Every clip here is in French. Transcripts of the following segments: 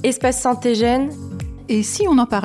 Espace Santé Jeune. Et si on en parlait ?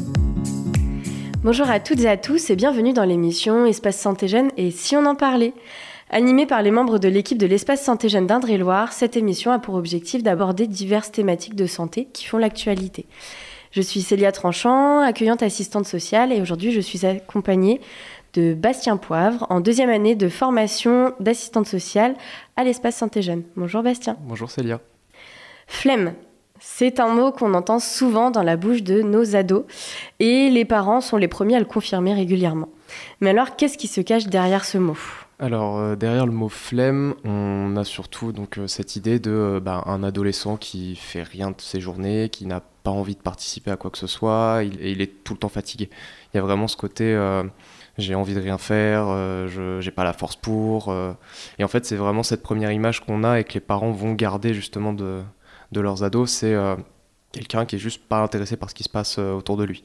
Bonjour à toutes et à tous et bienvenue dans l'émission Espace Santé Jeune et si on en parlait. Animée par les membres de l'équipe de l'Espace Santé Jeune d'Indre-et-Loire, cette émission a pour objectif d'aborder diverses thématiques de santé qui font l'actualité. Je suis Célia Tranchant, accueillante assistante sociale et aujourd'hui je suis accompagnée de Bastien Poivre en 2e année de formation d'assistante sociale à l'Espace Santé Jeune. Bonjour Bastien. Bonjour Célia. Flemme. C'est un mot qu'on entend souvent dans la bouche de nos ados et les parents sont les premiers à le confirmer régulièrement. Mais alors, qu'est-ce qui se cache derrière ce mot ? Alors, derrière le mot flemme, on a surtout cette idée de un adolescent qui fait rien de ses journées, qui n'a pas envie de participer à quoi que ce soit, et il est tout le temps fatigué. Il y a vraiment ce côté j'ai envie de rien faire, j'ai pas la force pour. Et en fait, c'est vraiment cette première image qu'on a et que les parents vont garder justement de leurs ados, c'est quelqu'un qui est juste pas intéressé par ce qui se passe autour de lui.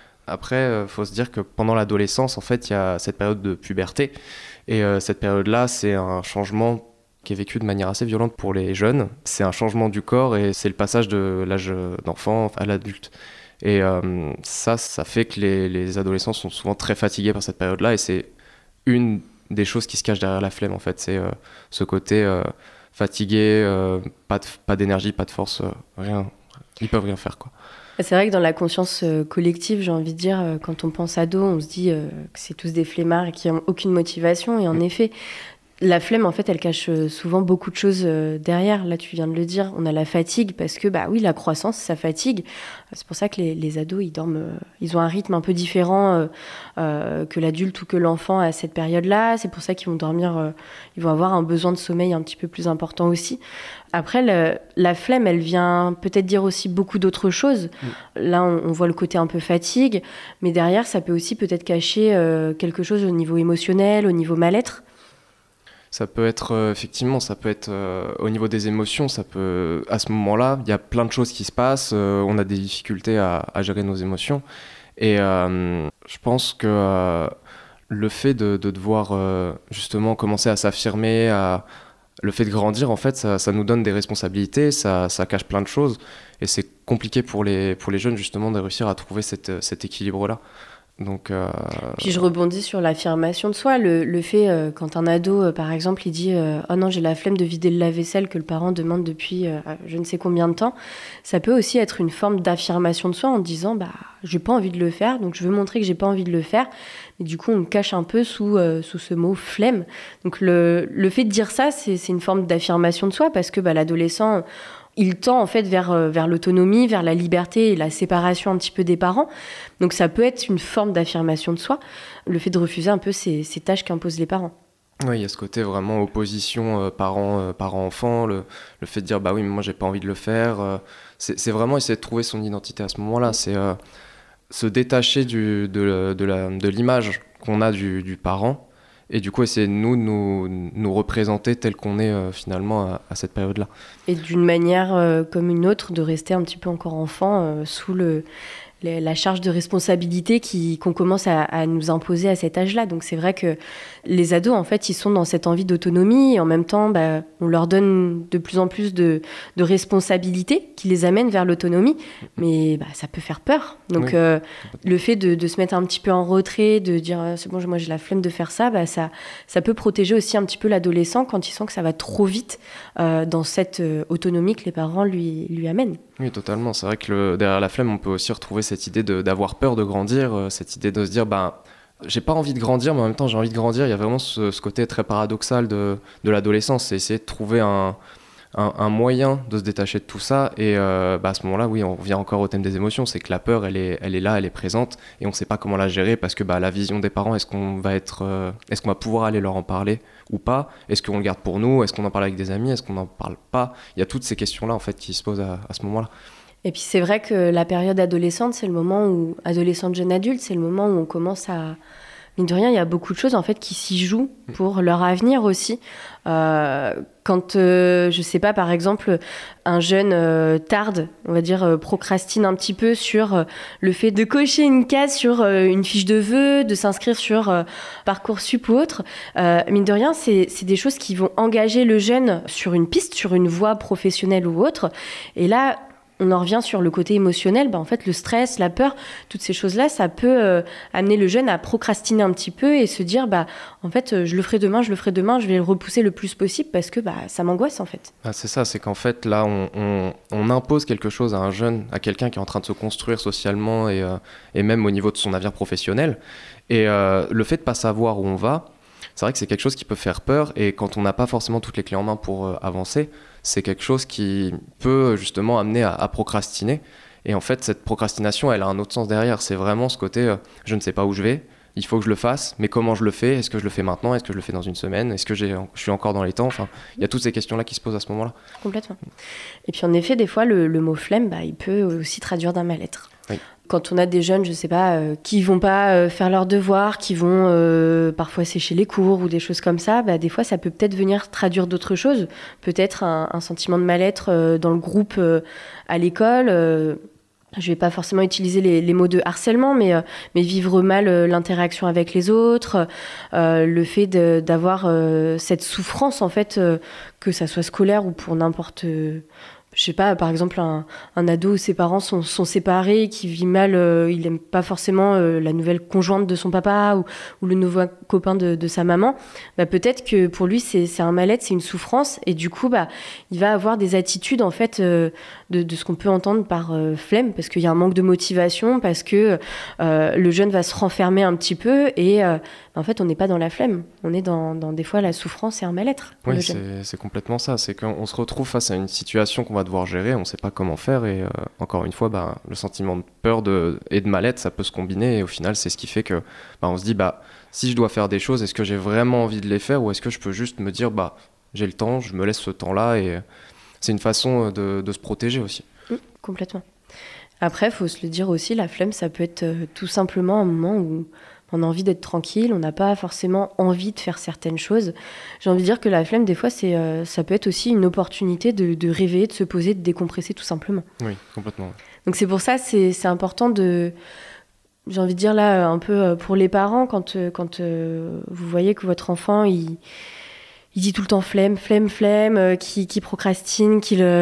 Après, faut se dire que pendant l'adolescence, en fait, il y a cette période de puberté, et cette période-là, c'est un changement qui est vécu de manière assez violente pour les jeunes. C'est un changement du corps et c'est le passage de l'âge d'enfant à l'adulte. Et ça fait que les adolescents sont souvent très fatigués par cette période-là, et c'est une des choses qui se cache derrière la flemme, en fait. C'est ce côté fatigué, pas d'énergie, pas de force, rien. Ils peuvent rien faire, quoi. C'est vrai que dans la conscience collective, j'ai envie de dire, quand on pense ado, on se dit que c'est tous des flemmards et qui n'ont aucune motivation. Et en effet, la flemme, en fait, elle cache souvent beaucoup de choses derrière. Là, tu viens de le dire, on a la fatigue parce que, oui, la croissance, ça fatigue. C'est pour ça que les ados, ils dorment, ils ont un rythme un peu différent que l'adulte ou que l'enfant à cette période-là. C'est pour ça qu'ils vont dormir, ils vont avoir un besoin de sommeil un petit peu plus important aussi. Après, la flemme, elle vient peut-être dire aussi beaucoup d'autres choses. Là, on voit le côté un peu fatigue, mais derrière, ça peut aussi peut-être cacher quelque chose au niveau émotionnel, au niveau mal-être. Ça peut être, effectivement, au niveau des émotions, à ce moment-là, il y a plein de choses qui se passent, on a des difficultés à gérer nos émotions. Et je pense que le fait de devoir justement commencer à s'affirmer, le fait de grandir, en fait, ça nous donne des responsabilités, ça cache plein de choses. Et c'est compliqué pour les jeunes, justement, de réussir à trouver cet équilibre-là. Donc, Puis je rebondis sur l'affirmation de soi, le fait quand un ado par exemple il dit oh non j'ai la flemme de vider le lave-vaisselle que le parent demande depuis je ne sais combien de temps, ça peut aussi être une forme d'affirmation de soi en disant j'ai pas envie de le faire donc je veux montrer que j'ai pas envie de le faire, mais du coup on le cache un peu sous ce mot flemme. Donc le fait de dire ça c'est une forme d'affirmation de soi parce que l'adolescent il tend en fait vers l'autonomie, vers la liberté et la séparation un petit peu des parents. Donc ça peut être une forme d'affirmation de soi, le fait de refuser un peu ces tâches qu'imposent les parents. Oui, il y a ce côté vraiment opposition parent-enfant, le fait de dire oui mais moi j'ai pas envie de le faire. C'est vraiment essayer de trouver son identité à ce moment-là. C'est se détacher de l'image qu'on a du parent. Et du coup, essayer de nous représenter tel qu'on est finalement à cette période-là. Et d'une manière comme une autre, de rester un petit peu encore enfant sous la charge de responsabilité qu'on commence à nous imposer à cet âge-là. Donc c'est vrai que les ados, en fait, ils sont dans cette envie d'autonomie et en même temps, on leur donne de plus en plus de responsabilités qui les amènent vers l'autonomie. Mais ça peut faire peur. Donc oui. Le fait de se mettre un petit peu en retrait, de dire c'est bon, moi j'ai la flemme de faire ça, ça peut protéger aussi un petit peu l'adolescent quand il sent que ça va trop vite dans cette autonomie que les parents lui amènent. Oui, totalement. C'est vrai que derrière la flemme, on peut aussi retrouver cette idée d'avoir peur de grandir, cette idée de se dire j'ai pas envie de grandir, mais en même temps j'ai envie de grandir. Il y a vraiment ce côté très paradoxal de l'adolescence. C'est essayer de trouver un moyen de se détacher de tout ça. Et à ce moment-là, oui, on revient encore au thème des émotions. C'est que la peur, elle est là, elle est présente, et on sait pas comment la gérer parce que la vision des parents, est-ce qu'on va pouvoir aller leur en parler ou pas ? Est-ce qu'on le garde pour nous ? Est-ce qu'on en parle avec des amis ? Est-ce qu'on n'en parle pas ? Il y a toutes ces questions-là en fait qui se posent à ce moment-là. Et puis c'est vrai que la période adolescente, c'est le moment où, adolescente jeune adulte, c'est le moment où on commence à... Mine de rien, il y a beaucoup de choses en fait qui s'y jouent pour leur avenir aussi. Quand, je sais pas, par exemple, un jeune tarde, on va dire procrastine un petit peu sur le fait de cocher une case sur une fiche de vœux, de s'inscrire sur Parcoursup ou autre, mine de rien, c'est des choses qui vont engager le jeune sur une piste, sur une voie professionnelle ou autre. Et là, on en revient sur le côté émotionnel, en fait, le stress, la peur, toutes ces choses-là, ça peut amener le jeune à procrastiner un petit peu et se dire, en fait, je le ferai demain, je vais le repousser le plus possible parce que ça m'angoisse, en fait. Ah, c'est ça, c'est qu'en fait, là, on impose quelque chose à un jeune, à quelqu'un qui est en train de se construire socialement et même au niveau de son avenir professionnel. Et le fait de ne pas savoir où on va, c'est vrai que c'est quelque chose qui peut faire peur, et quand on n'a pas forcément toutes les clés en main pour avancer, c'est quelque chose qui peut justement amener à procrastiner. Et en fait, cette procrastination, elle a un autre sens derrière. C'est vraiment ce côté, je ne sais pas où je vais, il faut que je le fasse, mais comment je le fais ? Est-ce que je le fais maintenant ? Est-ce que je le fais dans une semaine ? Est-ce que je suis encore dans les temps ? Enfin, il y a toutes ces questions-là qui se posent à ce moment-là. Complètement. Et puis en effet, des fois, le mot flemme, il peut aussi traduire d'un mal-être. Oui. Quand on a des jeunes, je sais pas, qui vont pas faire leurs devoirs, qui vont parfois sécher les cours ou des choses comme ça, des fois ça peut peut-être venir traduire d'autres choses. Peut-être un sentiment de mal-être dans le groupe à l'école. Je vais pas forcément utiliser les mots de harcèlement, mais vivre mal l'interaction avec les autres, le fait d'avoir cette souffrance en fait, que ça soit scolaire ou pour n'importe... je sais pas, par exemple, un ado où ses parents sont séparés, qui vit mal, il n'aime pas forcément la nouvelle conjointe de son papa ou le nouveau copain de sa maman, peut-être que pour lui, c'est un mal-être, c'est une souffrance, et du coup, il va avoir des attitudes, en fait, de ce qu'on peut entendre par flemme, parce qu'il y a un manque de motivation, parce que le jeune va se renfermer un petit peu, et en fait, on n'est pas dans la flemme, on est dans des fois la souffrance et un mal-être. Oui, c'est complètement ça, c'est qu'on se retrouve face à une situation qu'on va devoir gérer, on ne sait pas comment faire, et encore une fois, le sentiment de peur et de mal-être, ça peut se combiner, et au final, c'est ce qui fait que on se dit, si je dois faire des choses, est-ce que j'ai vraiment envie de les faire, ou est-ce que je peux juste me dire, j'ai le temps, je me laisse ce temps-là, et c'est une façon de se protéger aussi. Complètement. Après, il faut se le dire aussi, la flemme, ça peut être tout simplement un moment où on a envie d'être tranquille, on n'a pas forcément envie de faire certaines choses. J'ai envie de dire que la flemme, des fois, ça peut être aussi une opportunité de rêver, de se poser, de décompresser tout simplement. Oui, complètement. Donc c'est pour ça, c'est important j'ai envie de dire là, un peu pour les parents, quand vous voyez que votre enfant, il dit tout le temps flemme, qui procrastine,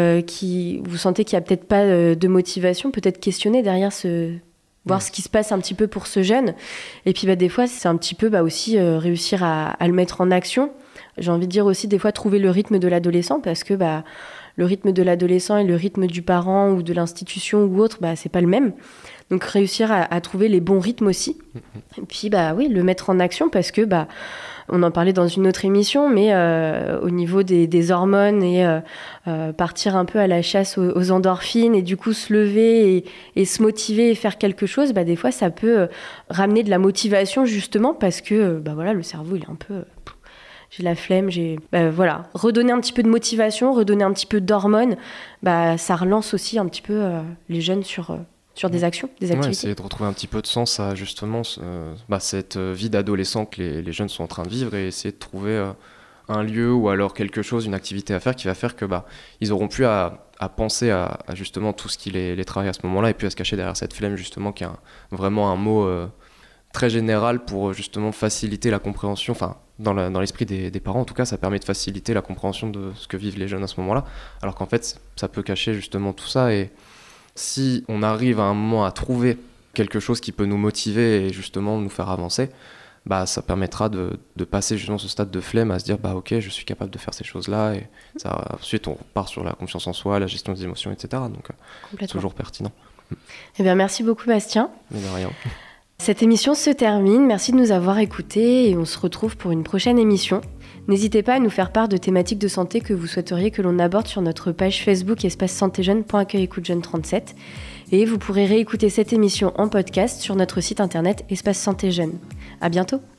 vous sentez qu'il n'y a peut-être pas de motivation, peut-être questionner derrière voir ce qui se passe un petit peu pour ce jeune. Et puis des fois, c'est un petit peu aussi réussir à le mettre en action. J'ai envie de dire aussi, des fois, trouver le rythme de l'adolescent, parce que le rythme de l'adolescent et le rythme du parent ou de l'institution ou autre, c'est pas le même. Donc réussir à trouver les bons rythmes aussi. Et puis oui, le mettre en action, parce que on en parlait dans une autre émission, mais au niveau des hormones et partir un peu à la chasse aux endorphines, et du coup se lever et se motiver et faire quelque chose, des fois ça peut ramener de la motivation, justement parce que le cerveau il est un peu... j'ai la flemme, redonner un petit peu de motivation, redonner un petit peu d'hormones, ça relance aussi un petit peu les jeunes sur des actions, des activités. Essayer de retrouver un petit peu de sens à justement cette vie d'adolescent que les jeunes sont en train de vivre, et essayer de trouver un lieu ou alors quelque chose, une activité à faire qui va faire que ils auront plus à penser à justement tout ce qui les travaille à ce moment-là, et puis à se cacher derrière cette flemme, justement, qui est vraiment un mot très général pour justement faciliter la compréhension, dans l'esprit des parents en tout cas, ça permet de faciliter la compréhension de ce que vivent les jeunes à ce moment-là, alors qu'en fait ça peut cacher justement tout ça. Et si on arrive à un moment à trouver quelque chose qui peut nous motiver et justement nous faire avancer, ça permettra de passer justement ce stade de flemme à se dire ok, je suis capable de faire ces choses-là, et ça, ensuite on part sur la confiance en soi, la gestion des émotions, etc. Donc c'est toujours pertinent. Eh bien, merci beaucoup Bastien. Mais de rien. Cette émission se termine, merci de nous avoir écoutés, et on se retrouve pour une prochaine émission. N'hésitez pas à nous faire part de thématiques de santé que vous souhaiteriez que l'on aborde sur notre page Facebook espace santé jeune.accueil-écoute-jeune37, et vous pourrez réécouter cette émission en podcast sur notre site internet Espace Santé Jeune. À bientôt.